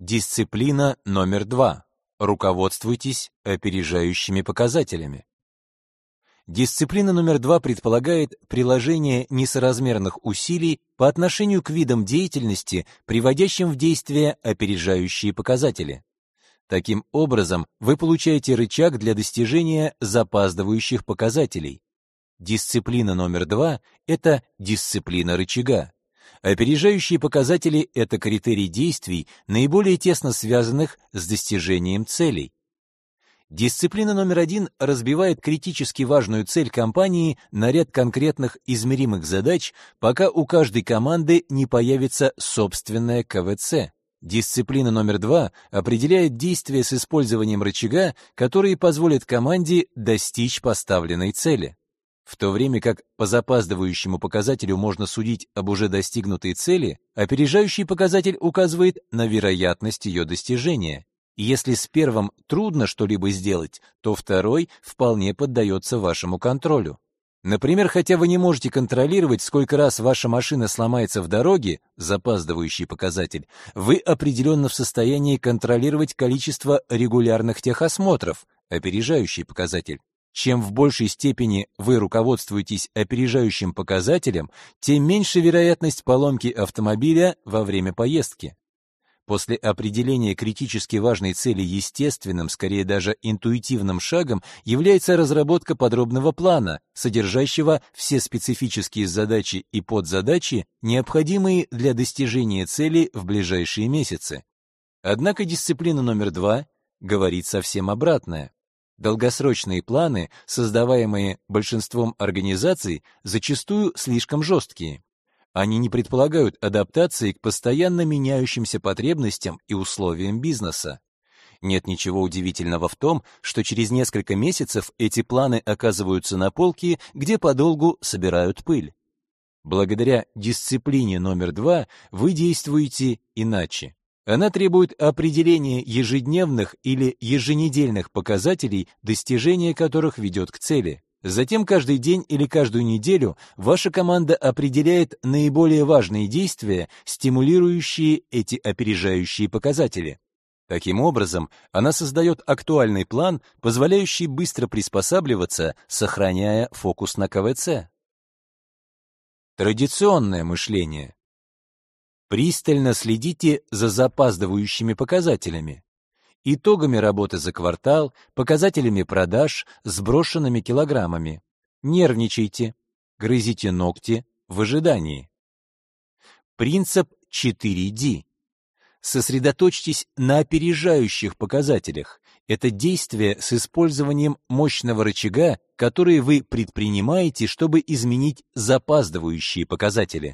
Дисциплина номер 2. Руководствуйтесь опережающими показателями. Дисциплина номер 2 предполагает приложение несоразмерных усилий по отношению к видам деятельности, приводящим в действие опережающие показатели. Таким образом, вы получаете рычаг для достижения запаздывающих показателей. Дисциплина номер 2 – это дисциплина рычага. Опережающие показатели – это критерий действий, наиболее тесно связанных с достижением целей. Дисциплина номер 1 разбивает критически важную цель компании на ряд конкретных измеримых задач, пока у каждой команды не появится собственная КВЦ. Дисциплина номер 2 определяет действия с использованием рычага, которые позволят команде достичь поставленной цели. В то время как по запаздывающему показателю можно судить об уже достигнутой цели, опережающий показатель указывает на вероятность ее достижения. И если с первым трудно что-либо сделать, то второй вполне поддается вашему контролю. Например, хотя вы не можете контролировать, сколько раз ваша машина сломается в дороге, запаздывающий показатель, вы определенно в состоянии контролировать количество регулярных техосмотров, опережающий показатель. Чем в большей степени вы руководствуетесь опережающим показателем, тем меньше вероятность поломки автомобиля во время поездки. После определения критически важной цели естественным, скорее даже интуитивным шагом является разработка подробного плана, содержащего все специфические задачи и подзадачи, необходимые для достижения цели в ближайшие месяцы. Однако дисциплина номер 2 говорит совсем обратное. Долгосрочные планы, создаваемые большинством организаций, зачастую слишком жесткие. Они не предполагают адаптации к постоянно меняющимся потребностям и условиям бизнеса. Нет ничего удивительного в том, что через несколько месяцев эти планы оказываются на полке, где подолгу собирают пыль. Благодаря дисциплине номер 2 вы действуете иначе. Она требует определения ежедневных или еженедельных показателей, достижение которых ведет к цели. Затем каждый день или каждую неделю ваша команда определяет наиболее важные действия, стимулирующие эти опережающие показатели. Таким образом, она создает актуальный план, позволяющий быстро приспосабливаться, сохраняя фокус на КВЦ. Традиционное мышление. Пристально следите за запаздывающими показателями, итогами работы за квартал, показателями продаж, сброшенными килограммами. Нервничайте, грызите ногти в ожидании. Принцип 4D. Сосредоточьтесь на опережающих показателях. Это действия с использованием мощного рычага, которые вы предпринимаете, чтобы изменить запаздывающие показатели.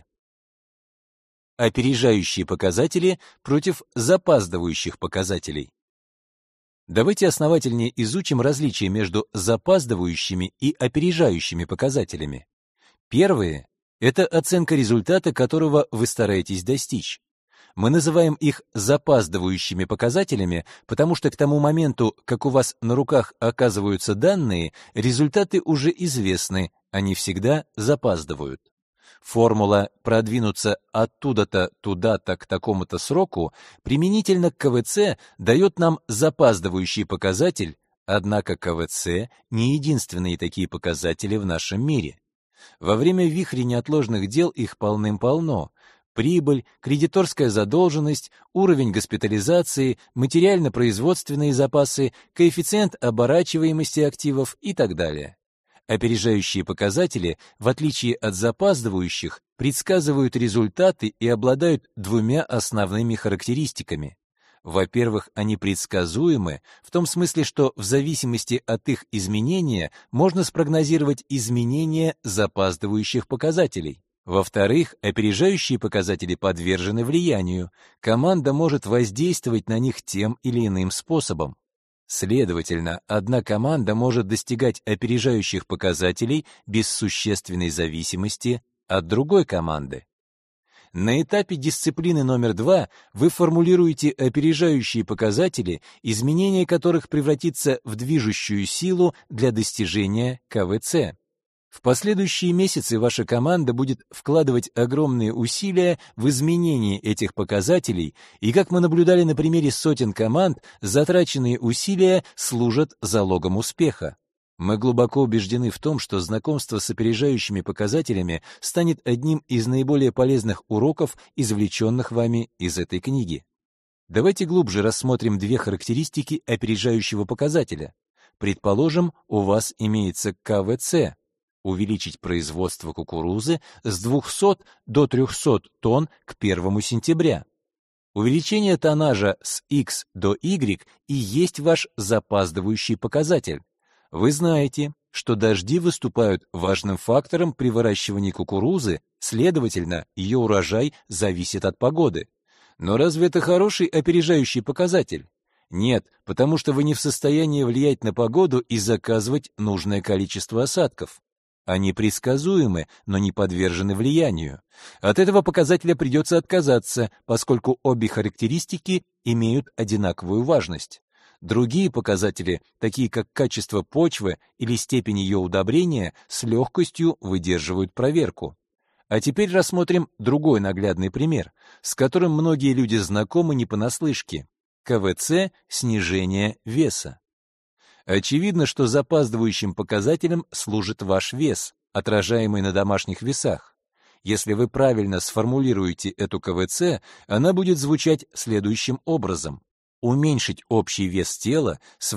Опережающие показатели против запаздывающих показателей. Давайте основательнее изучим различия между запаздывающими и опережающими показателями. Первые – это оценка результата, которого вы стараетесь достичь. Мы называем их запаздывающими показателями, потому что к тому моменту, как у вас на руках оказываются данные, результаты уже известны, они всегда запаздывают. Формула «продвинуться оттуда-то туда-то к такому-то сроку» применительно к КВЦ дает нам запаздывающий показатель, однако КВЦ не единственные такие показатели в нашем мире. Во время вихря неотложных дел их полным-полно. Прибыль, кредиторская задолженность, уровень госпитализации, материально-производственные запасы, коэффициент оборачиваемости активов и так далее. Опережающие показатели, в отличие от запаздывающих, предсказывают результаты и обладают двумя основными характеристиками. Во-первых, они предсказуемы, в том смысле, что в зависимости от их изменения можно спрогнозировать изменения запаздывающих показателей. Во-вторых, опережающие показатели подвержены влиянию. Команда может воздействовать на них тем или иным способом. Следовательно, одна команда может достигать опережающих показателей без существенной зависимости от другой команды. На этапе дисциплины номер 2 вы формулируете опережающие показатели, изменение которых превратится в движущую силу для достижения КВЦ. В последующие месяцы ваша команда будет вкладывать огромные усилия в изменение этих показателей, и, как мы наблюдали на примере сотен команд, затраченные усилия служат залогом успеха. Мы глубоко убеждены в том, что знакомство с опережающими показателями станет одним из наиболее полезных уроков, извлеченных вами из этой книги. Давайте глубже рассмотрим две характеристики опережающего показателя. Предположим, у вас имеется КВЦ – увеличить производство кукурузы с 200 до 300 тонн к 1 сентября. Увеличение тоннажа с X до Y и есть ваш запаздывающий показатель. Вы знаете, что дожди выступают важным фактором при выращивании кукурузы, следовательно, ее урожай зависит от погоды. Но разве это хороший опережающий показатель? Нет, потому что вы не в состоянии влиять на погоду и заказывать нужное количество осадков. Они предсказуемы, но не подвержены влиянию. От этого показателя придется отказаться, поскольку обе характеристики имеют одинаковую важность. Другие показатели, такие как качество почвы или степень ее удобрения, с легкостью выдерживают проверку. А теперь рассмотрим другой наглядный пример, с которым многие люди знакомы не понаслышке. КВЦ – снижение веса. Очевидно, что запаздывающим показателем служит ваш вес, отражаемый на домашних весах. Если вы правильно сформулируете эту КВЦ, она будет звучать следующим образом. Уменьшить общий вес тела с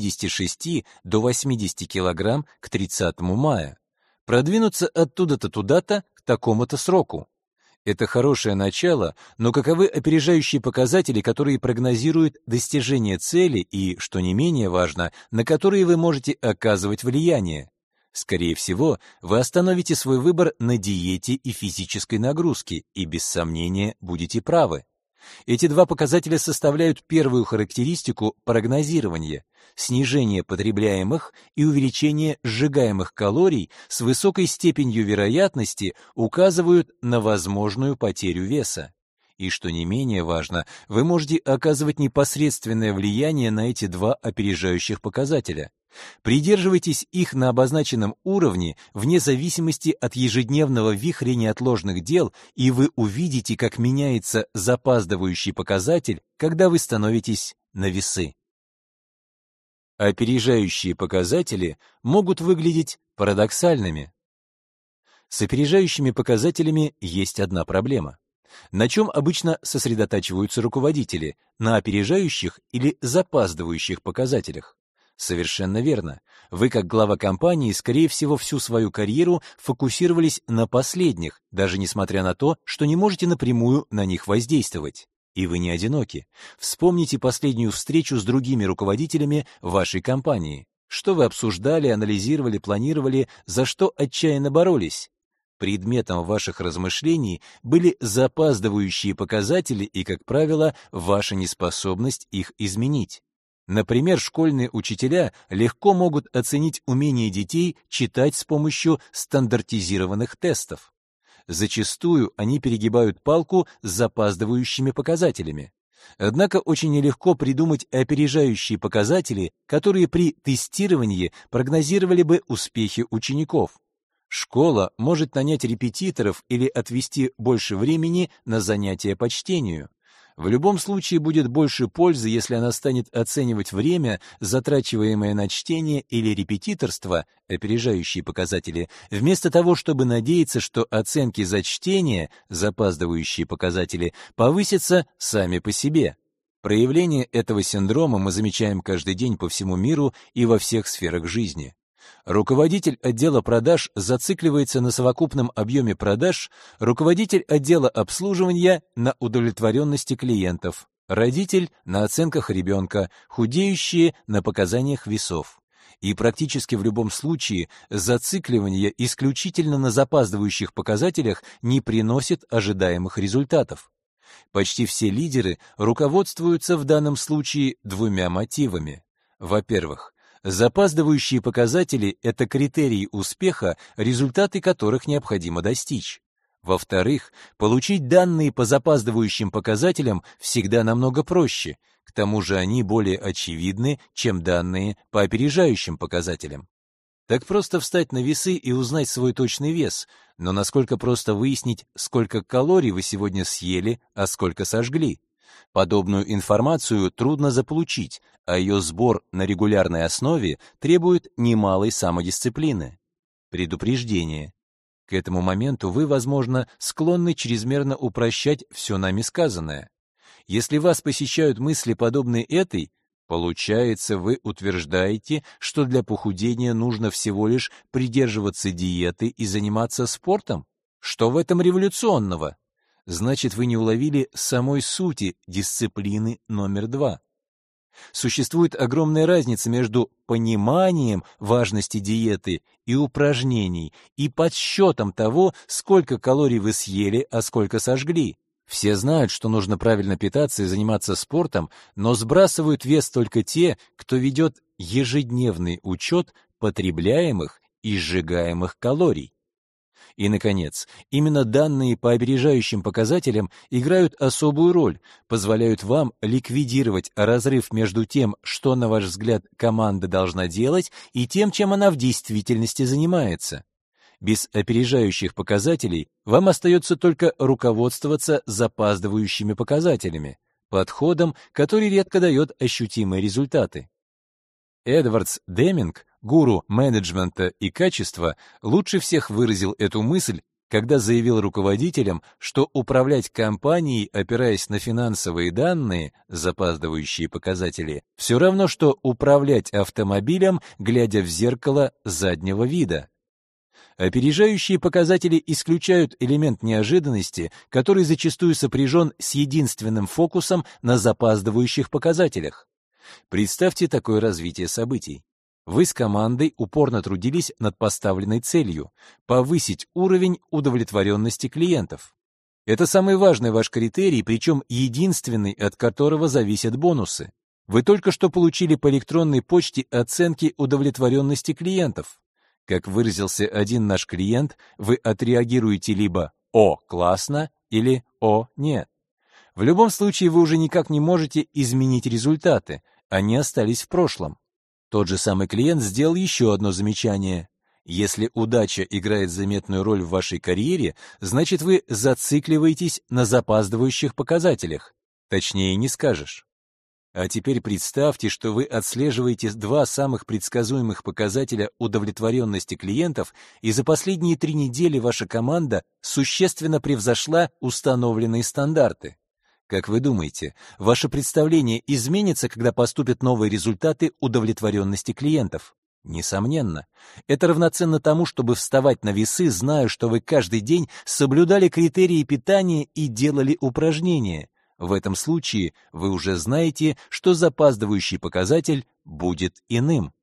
86 до 80 кг к 30 мая. Продвинуться оттуда-то туда-то к такому-то сроку. Это хорошее начало, но каковы опережающие показатели, которые прогнозируют достижение цели и, что не менее важно, на которые вы можете оказывать влияние? Скорее всего, вы остановите свой выбор на диете и физической нагрузке, и без сомнения будете правы. Эти два показателя составляют первую характеристику прогнозирования – снижение потребляемых и увеличение сжигаемых калорий с высокой степенью вероятности указывают на возможную потерю веса. И, что не менее важно, вы можете оказывать непосредственное влияние на эти два опережающих показателя. Придерживайтесь их на обозначенном уровне вне зависимости от ежедневного вихря неотложных дел, и вы увидите, как меняется запаздывающий показатель, когда вы становитесь на весы. Опережающие показатели могут выглядеть парадоксальными. С опережающими показателями есть одна проблема. На чем обычно сосредотачиваются руководители? На опережающих или запаздывающих показателях? Совершенно верно. Вы, как глава компании, скорее всего, всю свою карьеру фокусировались на последних, даже несмотря на то, что не можете напрямую на них воздействовать. И вы не одиноки. Вспомните последнюю встречу с другими руководителями вашей компании. Что вы обсуждали, анализировали, планировали, за что отчаянно боролись? Предметом ваших размышлений были запаздывающие показатели и, как правило, ваша неспособность их изменить. Например, школьные учителя легко могут оценить умение детей читать с помощью стандартизированных тестов. Зачастую они перегибают палку с запаздывающими показателями. Однако очень нелегко придумать опережающие показатели, которые при тестировании прогнозировали бы успехи учеников. Школа может нанять репетиторов или отвести больше времени на занятия по чтению. В любом случае будет больше пользы, если она станет оценивать время, затрачиваемое на чтение или репетиторство, опережающие показатели, вместо того, чтобы надеяться, что оценки за чтение, запаздывающие показатели, повысятся сами по себе. Проявление этого синдрома мы замечаем каждый день по всему миру и во всех сферах жизни. Руководитель отдела продаж зацикливается на совокупном объеме продаж, руководитель отдела обслуживания на удовлетворенности клиентов, родитель на оценках ребенка, худеющие на показаниях весов. И практически в любом случае зацикливание исключительно на запаздывающих показателях не приносит ожидаемых результатов. Почти все лидеры руководствуются в данном случае двумя мотивами. Во-первых, запаздывающие показатели – это критерии успеха, результаты которых необходимо достичь. Во-вторых, получить данные по запаздывающим показателям всегда намного проще, к тому же они более очевидны, чем данные по опережающим показателям. Так просто встать на весы и узнать свой точный вес, но насколько просто выяснить, сколько калорий вы сегодня съели, а сколько сожгли? Подобную информацию трудно заполучить, а ее сбор на регулярной основе требует немалой самодисциплины. Предупреждение. К этому моменту вы, возможно, склонны чрезмерно упрощать все нами сказанное. Если вас посещают мысли, подобные этой, получается, вы утверждаете, что для похудения нужно всего лишь придерживаться диеты и заниматься спортом? Что в этом революционного? Значит, вы не уловили самой сути дисциплины номер 2. Существует огромная разница между пониманием важности диеты и упражнений и подсчетом того, сколько калорий вы съели, а сколько сожгли. Все знают, что нужно правильно питаться и заниматься спортом, но сбрасывают вес только те, кто ведет ежедневный учет потребляемых и сжигаемых калорий. И, наконец, именно данные по опережающим показателям играют особую роль, позволяют вам ликвидировать разрыв между тем, что, на ваш взгляд, команда должна делать, и тем, чем она в действительности занимается. Без опережающих показателей вам остается только руководствоваться запаздывающими показателями, подходом, который редко дает ощутимые результаты. Эдвардс Деминг, гуру менеджмента и качества, лучше всех выразил эту мысль, когда заявил руководителям, что управлять компанией, опираясь на финансовые данные, запаздывающие показатели, все равно, что управлять автомобилем, глядя в зеркало заднего вида. Опережающие показатели исключают элемент неожиданности, который зачастую сопряжен с единственным фокусом на запаздывающих показателях. Представьте такое развитие событий. Вы с командой упорно трудились над поставленной целью — повысить уровень удовлетворенности клиентов. Это самый важный ваш критерий, причем единственный, от которого зависят бонусы. Вы только что получили по электронной почте оценки удовлетворенности клиентов. Как выразился один наш клиент, вы отреагируете либо «О, классно» или «О, нет». В любом случае вы уже никак не можете изменить результаты, они остались в прошлом. Тот же самый клиент сделал еще одно замечание. Если удача играет заметную роль в вашей карьере, значит вы зацикливаетесь на запаздывающих показателях. Точнее не скажешь. А теперь представьте, что вы отслеживаете два самых предсказуемых показателя удовлетворенности клиентов, и за последние 3 недели ваша команда существенно превзошла установленные стандарты. Как вы думаете, ваше представление изменится, когда поступят новые результаты удовлетворенности клиентов? Несомненно. Это равноценно тому, чтобы вставать на весы, зная, что вы каждый день соблюдали критерии питания и делали упражнения. В этом случае вы уже знаете, что запаздывающий показатель будет иным.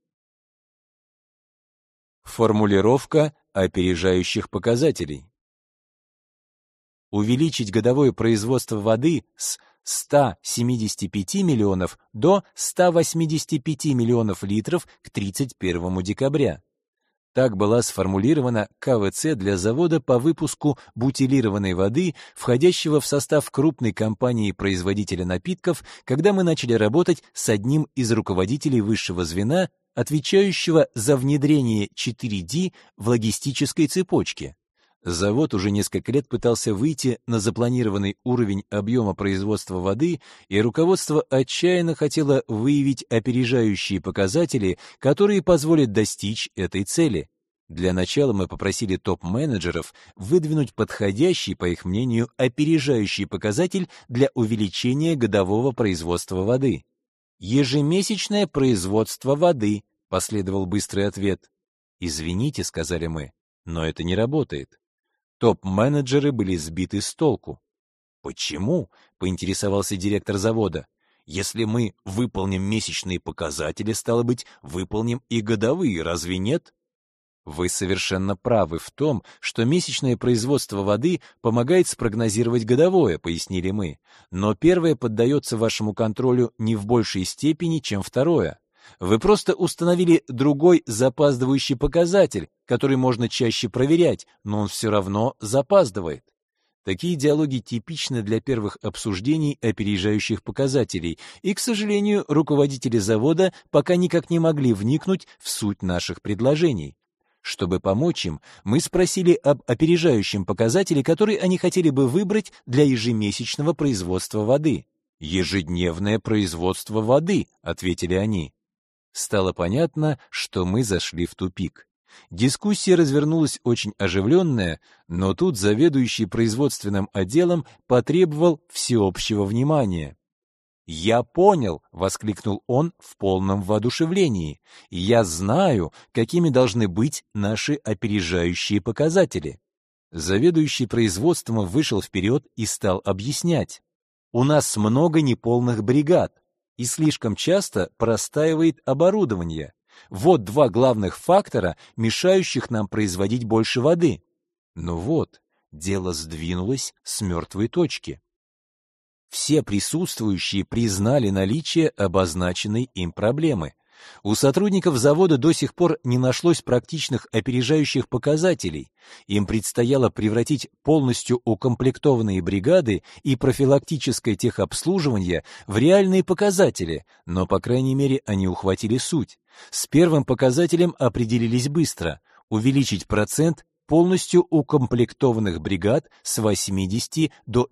Формулировка опережающих показателей. Увеличить годовое производство воды с 175 миллионов до 185 миллионов литров к 31 декабря. Так была сформулирована КВЦ для завода по выпуску бутилированной воды, входящего в состав крупной компании-производителя напитков, когда мы начали работать с одним из руководителей высшего звена, отвечающего за внедрение 4D в логистической цепочке. Завод уже несколько лет пытался выйти на запланированный уровень объема производства воды, и руководство отчаянно хотело выявить опережающие показатели, которые позволят достичь этой цели. Для начала мы попросили топ-менеджеров выдвинуть подходящий, по их мнению, опережающий показатель для увеличения годового производства воды. «Ежемесячное производство воды», — последовал быстрый ответ. «Извините», — сказали мы, — «но это не работает». Топ-менеджеры были сбиты с толку. «Почему?» — поинтересовался директор завода. «Если мы выполним месячные показатели, стало быть, выполним и годовые, разве нет?» Вы совершенно правы в том, что месячное производство воды помогает спрогнозировать годовое, пояснили мы, но первое поддается вашему контролю не в большей степени, чем второе. Вы просто установили другой запаздывающий показатель, который можно чаще проверять, но он все равно запаздывает. Такие диалоги типичны для первых обсуждений опережающих показателей, и, к сожалению, руководители завода пока никак не могли вникнуть в суть наших предложений. Чтобы помочь им, мы спросили об опережающем показателе, который они хотели бы выбрать для ежемесячного производства воды. «Ежедневное производство воды», — ответили они. Стало понятно, что мы зашли в тупик. Дискуссия развернулась очень оживленная, но тут заведующий производственным отделом потребовал всеобщего внимания. «Я понял!» — воскликнул он в полном воодушевлении. «Я знаю, какими должны быть наши опережающие показатели». Заведующий производством вышел вперед и стал объяснять. «У нас много неполных бригад, и слишком часто простаивает оборудование. Вот два главных фактора, мешающих нам производить больше воды». Ну вот, дело сдвинулось с мертвой точки. Все присутствующие признали наличие обозначенной им проблемы. У сотрудников завода до сих пор не нашлось практичных опережающих показателей. Им предстояло превратить полностью укомплектованные бригады и профилактическое техобслуживание в реальные показатели, но, по крайней мере, они ухватили суть. С первым показателем определились быстро — увеличить процент полностью укомплектованных бригад с 80 до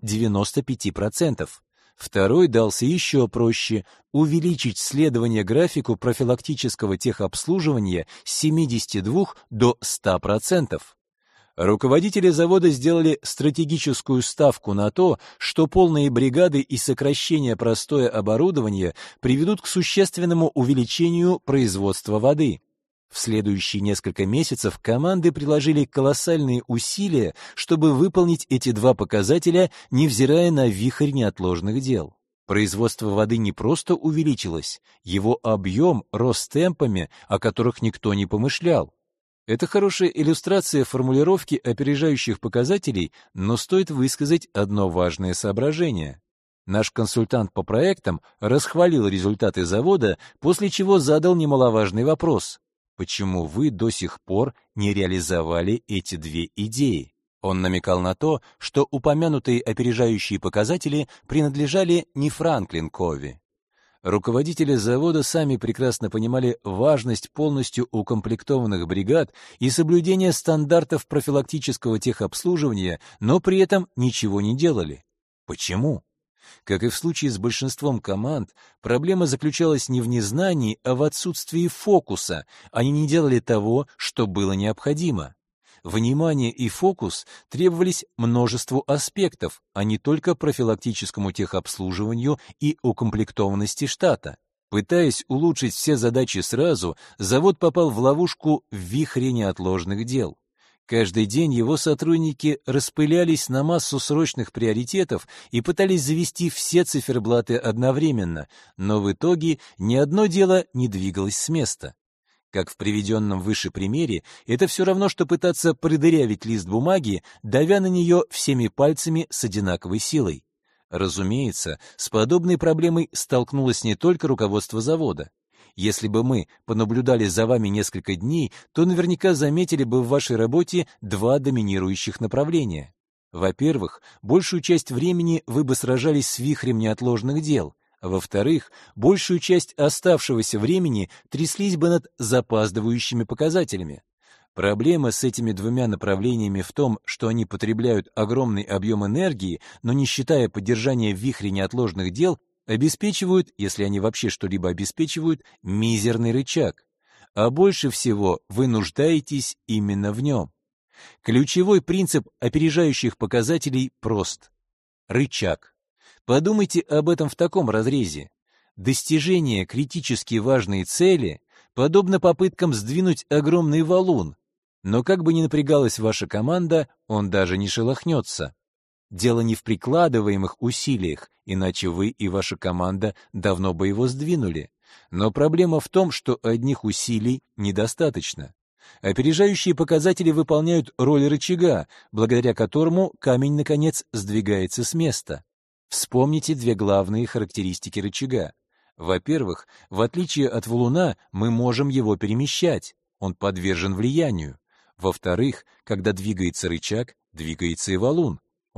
95%. Второй дался еще проще — увеличить следование графику профилактического техобслуживания с 72 до 100%. Руководители завода сделали стратегическую ставку на то, что полные бригады и сокращение простое оборудование приведут к существенному увеличению производства воды. В следующие несколько месяцев команды приложили колоссальные усилия, чтобы выполнить эти два показателя, невзирая на вихрь неотложных дел. Производство воды не просто увеличилось, его объем рос темпами, о которых никто не помышлял. Это хорошая иллюстрация формулировки опережающих показателей, но стоит высказать одно важное соображение. Наш консультант по проектам расхвалил результаты завода, после чего задал немаловажный вопрос: почему вы до сих пор не реализовали эти две идеи? Он намекал на то, что упомянутые опережающие показатели принадлежали не Франклин Кови. Руководители завода сами прекрасно понимали важность полностью укомплектованных бригад и соблюдения стандартов профилактического техобслуживания, но при этом ничего не делали. Почему? Как и в случае с большинством команд, проблема заключалась не в незнании, а в отсутствии фокуса. Они не делали того, что было необходимо. Внимание и фокус требовались множеству аспектов, а не только профилактическому техобслуживанию и укомплектованности штата. Пытаясь улучшить все задачи сразу, завод попал в ловушку в вихре неотложных дел. Каждый день его сотрудники распылялись на массу срочных приоритетов и пытались завести все циферблаты одновременно, но в итоге ни одно дело не двигалось с места. Как в приведенном выше примере, это все равно, что пытаться продырявить лист бумаги, давя на нее всеми пальцами с одинаковой силой. Разумеется, с подобной проблемой столкнулось не только руководство завода. Если бы мы понаблюдали за вами несколько дней, то наверняка заметили бы в вашей работе два доминирующих направления. Во-первых, большую часть времени вы бы сражались с вихрем неотложных дел. Во-вторых, большую часть оставшегося времени тряслись бы над запаздывающими показателями. Проблема с этими двумя направлениями в том, что они потребляют огромный объем энергии, но не считая поддержания в вихре неотложных дел, обеспечивают, если они вообще что-либо обеспечивают, мизерный рычаг. А больше всего вы нуждаетесь именно в нем. Ключевой принцип опережающих показателей прост. Рычаг. Подумайте об этом в таком разрезе. Достижение критически важной цели подобно попыткам сдвинуть огромный валун, но как бы ни напрягалась ваша команда, он даже не шелохнется. Дело не в прикладываемых усилиях, иначе вы и ваша команда давно бы его сдвинули. Но проблема в том, что одних усилий недостаточно. Опережающие показатели выполняют роль рычага, благодаря которому камень, наконец, сдвигается с места. Вспомните две главные характеристики рычага. Во-первых, в отличие от валуна, мы можем его перемещать, он подвержен влиянию. Во-вторых, когда двигается рычаг, двигается и валун,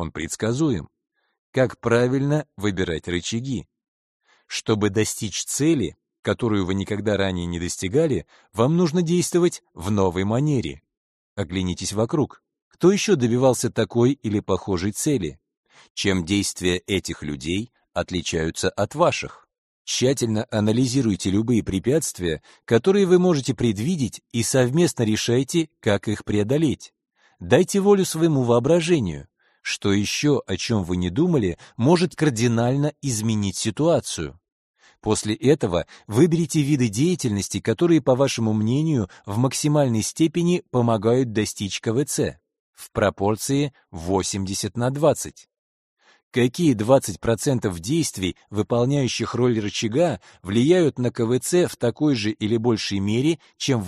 Он предсказуем. Как правильно выбирать рычаги? Чтобы достичь цели, которую вы никогда ранее не достигали, вам нужно действовать в новой манере. Оглянитесь вокруг. Кто еще добивался такой или похожей цели? Чем действия этих людей отличаются от ваших? Тщательно анализируйте любые препятствия, которые вы можете предвидеть, и совместно решайте, как их преодолеть. Дайте волю своему воображению. Что еще, о чем вы не думали, может кардинально изменить ситуацию? После этого выберите виды деятельности, которые, по вашему мнению, в максимальной степени помогают достичь КВЦ в пропорции 80/20. Какие 20% действий, выполняющих роль рычага, влияют на КВЦ в такой же или большей мере, чем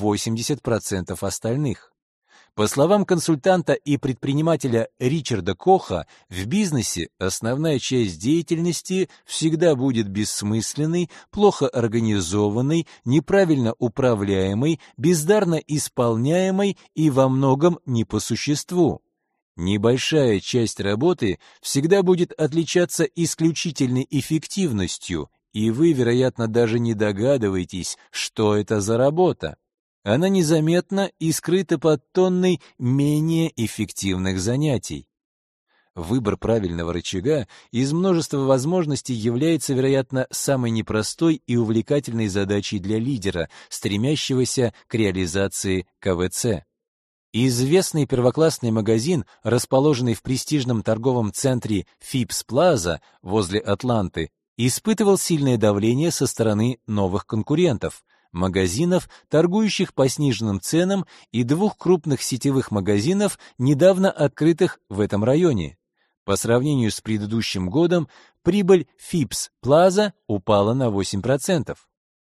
80% остальных? По словам консультанта и предпринимателя Ричарда Коха, в бизнесе основная часть деятельности всегда будет бессмысленной, плохо организованной, неправильно управляемой, бездарно исполняемой и во многом не по существу. Небольшая часть работы всегда будет отличаться исключительной эффективностью, и вы, вероятно, даже не догадываетесь, что это за работа. Она незаметна и скрыта под тонной менее эффективных занятий. Выбор правильного рычага из множества возможностей является, вероятно, самой непростой и увлекательной задачей для лидера, стремящегося к реализации КВЦ. Известный первоклассный магазин, расположенный в престижном торговом центре Phipps Plaza возле Атланты, испытывал сильное давление со стороны новых конкурентов, магазинов, торгующих по сниженным ценам, и двух крупных сетевых магазинов, недавно открытых в этом районе. По сравнению с предыдущим годом прибыль Phipps Plaza упала на 8%.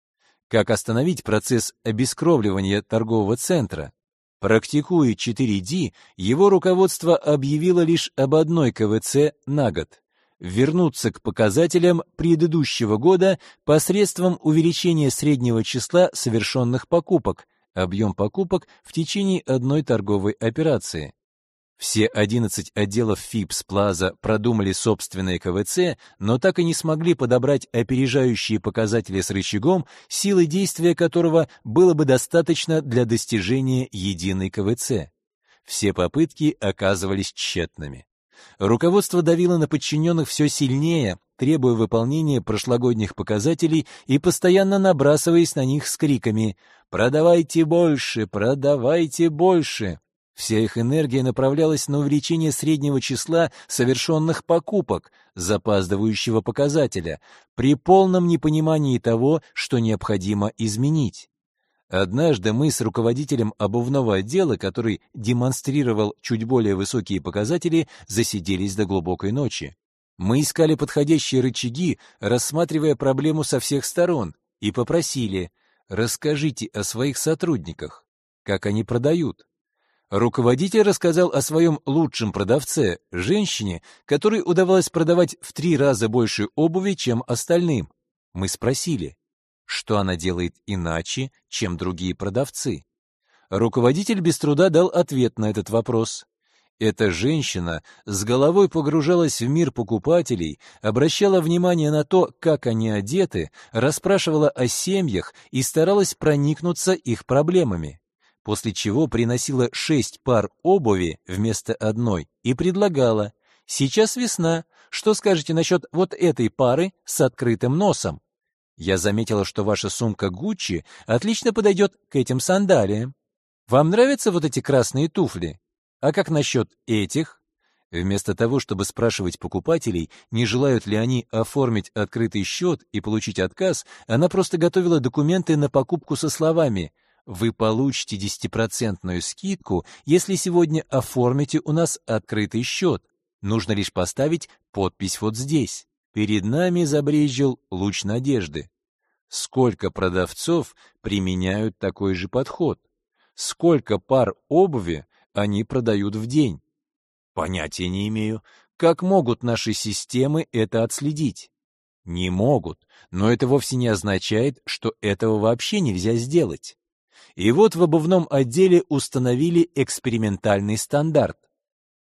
Как остановить процесс обескровливания торгового центра? Практикуя 4D, его руководство объявило лишь об одной КВЦ на год – вернуться к показателям предыдущего года посредством увеличения среднего числа совершенных покупок, объем покупок в течение одной торговой операции. Все 11 отделов Phipps Plaza продумали собственные КВЦ, но так и не смогли подобрать опережающие показатели с рычагом, силы действия которого было бы достаточно для достижения единой КВЦ. Все попытки оказывались тщетными. Руководство давило на подчиненных все сильнее, требуя выполнения прошлогодних показателей и постоянно набрасываясь на них с криками «Продавайте больше! Продавайте больше!». Вся их энергия направлялась на увеличение среднего числа совершенных покупок, запаздывающего показателя, при полном непонимании того, что необходимо изменить. Однажды мы с руководителем обувного отдела, который демонстрировал чуть более высокие показатели, засиделись до глубокой ночи. Мы искали подходящие рычаги, рассматривая проблему со всех сторон, и попросили: расскажите о своих сотрудниках, как они продают. Руководитель рассказал о своем лучшем продавце, женщине, которой удавалось продавать в 3 раза больше обуви, чем остальным. Мы спросили, что она делает иначе, чем другие продавцы. Руководитель без труда дал ответ на этот вопрос. Эта женщина с головой погружалась в мир покупателей, обращала внимание на то, как они одеты, расспрашивала о семьях и старалась проникнуться их проблемами. После чего приносила 6 пар обуви вместо одной и предлагала: «Сейчас весна, что скажете насчет вот этой пары с открытым носом? Я заметила, что ваша сумка Гуччи отлично подойдет к этим сандалиям. Вам нравятся вот эти красные туфли? А как насчет этих?» Вместо того, чтобы спрашивать покупателей, не желают ли они оформить открытый счет и получить отказ, она просто готовила документы на покупку со словами: «Вы получите 10% скидку, если сегодня оформите у нас открытый счет. Нужно лишь поставить подпись вот здесь». Перед нами забрезжил луч надежды. Сколько продавцов применяют такой же подход? Сколько пар обуви они продают в день? Понятия не имею. Как могут наши системы это отследить? Не могут, но это вовсе не означает, что этого вообще нельзя сделать. И вот в обувном отделе установили экспериментальный стандарт.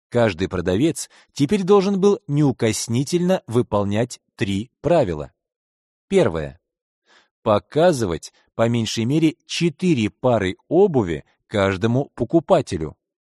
Каждый продавец теперь должен был неукоснительно выполнять 3 правила. Первое. Показывать по меньшей мере 4 пары обуви каждому покупателю.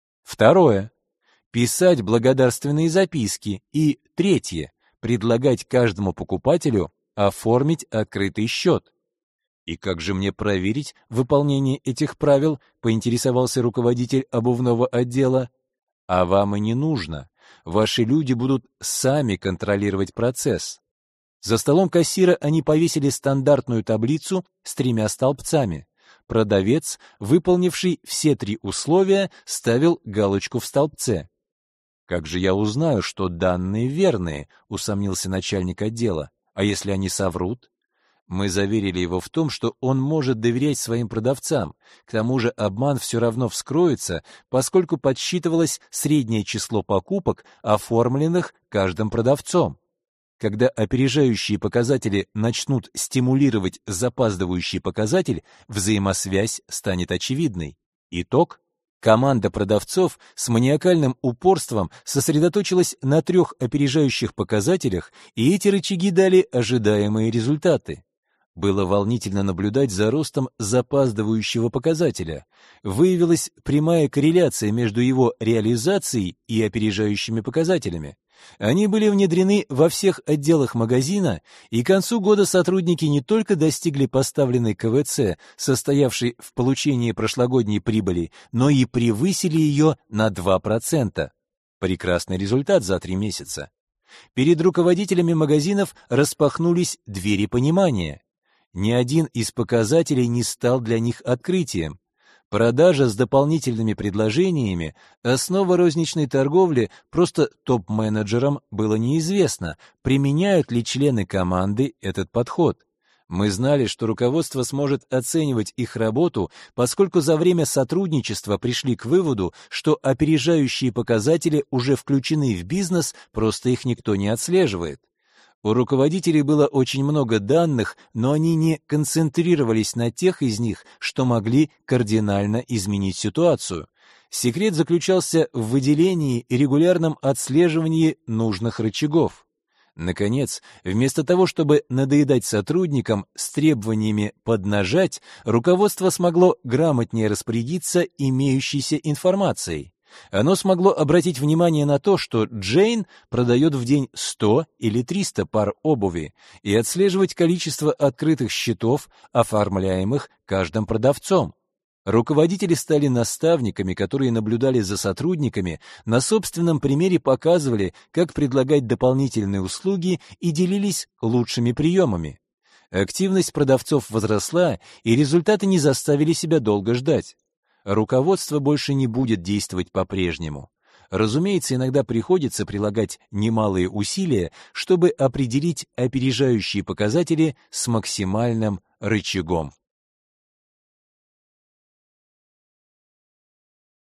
Второе. Писать благодарственные записки. И третье. Предлагать каждому покупателю оформить открытый счет. «И как же мне проверить выполнение этих правил?» — поинтересовался руководитель обувного отдела. «А вам и не нужно. Ваши люди будут сами контролировать процесс». За столом кассира они повесили стандартную таблицу с 3 столбцами. Продавец, выполнивший все 3 условия, ставил галочку в столбце. «Как же я узнаю, что данные верные?» — усомнился начальник отдела. «А если они соврут?» Мы заверили его в том, что он может доверять своим продавцам. К тому же обман все равно вскроется, поскольку подсчитывалось среднее число покупок, оформленных каждым продавцом. Когда опережающие показатели начнут стимулировать запаздывающий показатель, взаимосвязь станет очевидной. Итог. Команда продавцов с маниакальным упорством сосредоточилась на 3 опережающих показателях, и эти рычаги дали ожидаемые результаты. Было волнительно наблюдать за ростом запаздывающего показателя. Выявилась прямая корреляция между его реализацией и опережающими показателями. Они были внедрены во всех отделах магазина, и к концу года сотрудники не только достигли поставленной КВЦ, состоявшей в получении прошлогодней прибыли, но и превысили ее на 2%. Прекрасный результат за 3 месяца. Перед руководителями магазинов распахнулись двери понимания. Ни один из показателей не стал для них открытием. Продажа с дополнительными предложениями, основа розничной торговли, просто топ-менеджерам было неизвестно, применяют ли члены команды этот подход. Мы знали, что руководство сможет оценивать их работу, поскольку за время сотрудничества пришли к выводу, что опережающие показатели уже включены в бизнес, просто их никто не отслеживает. У руководителей было очень много данных, но они не концентрировались на тех из них, что могли кардинально изменить ситуацию. Секрет заключался в выделении и регулярном отслеживании нужных рычагов. Наконец, вместо того, чтобы надоедать сотрудникам с требованиями поднажать, руководство смогло грамотнее распорядиться имеющейся информацией. Оно смогло обратить внимание на то, что Джейн продает в день 100 или 300 пар обуви, и отслеживать количество открытых счетов, оформляемых каждым продавцом. Руководители стали наставниками, которые наблюдали за сотрудниками, на собственном примере показывали, как предлагать дополнительные услуги и делились лучшими приемами. Активность продавцов возросла, и результаты не заставили себя долго ждать. Руководство больше не будет действовать по-прежнему. Разумеется, иногда приходится прилагать немалые усилия, чтобы определить опережающие показатели с максимальным рычагом.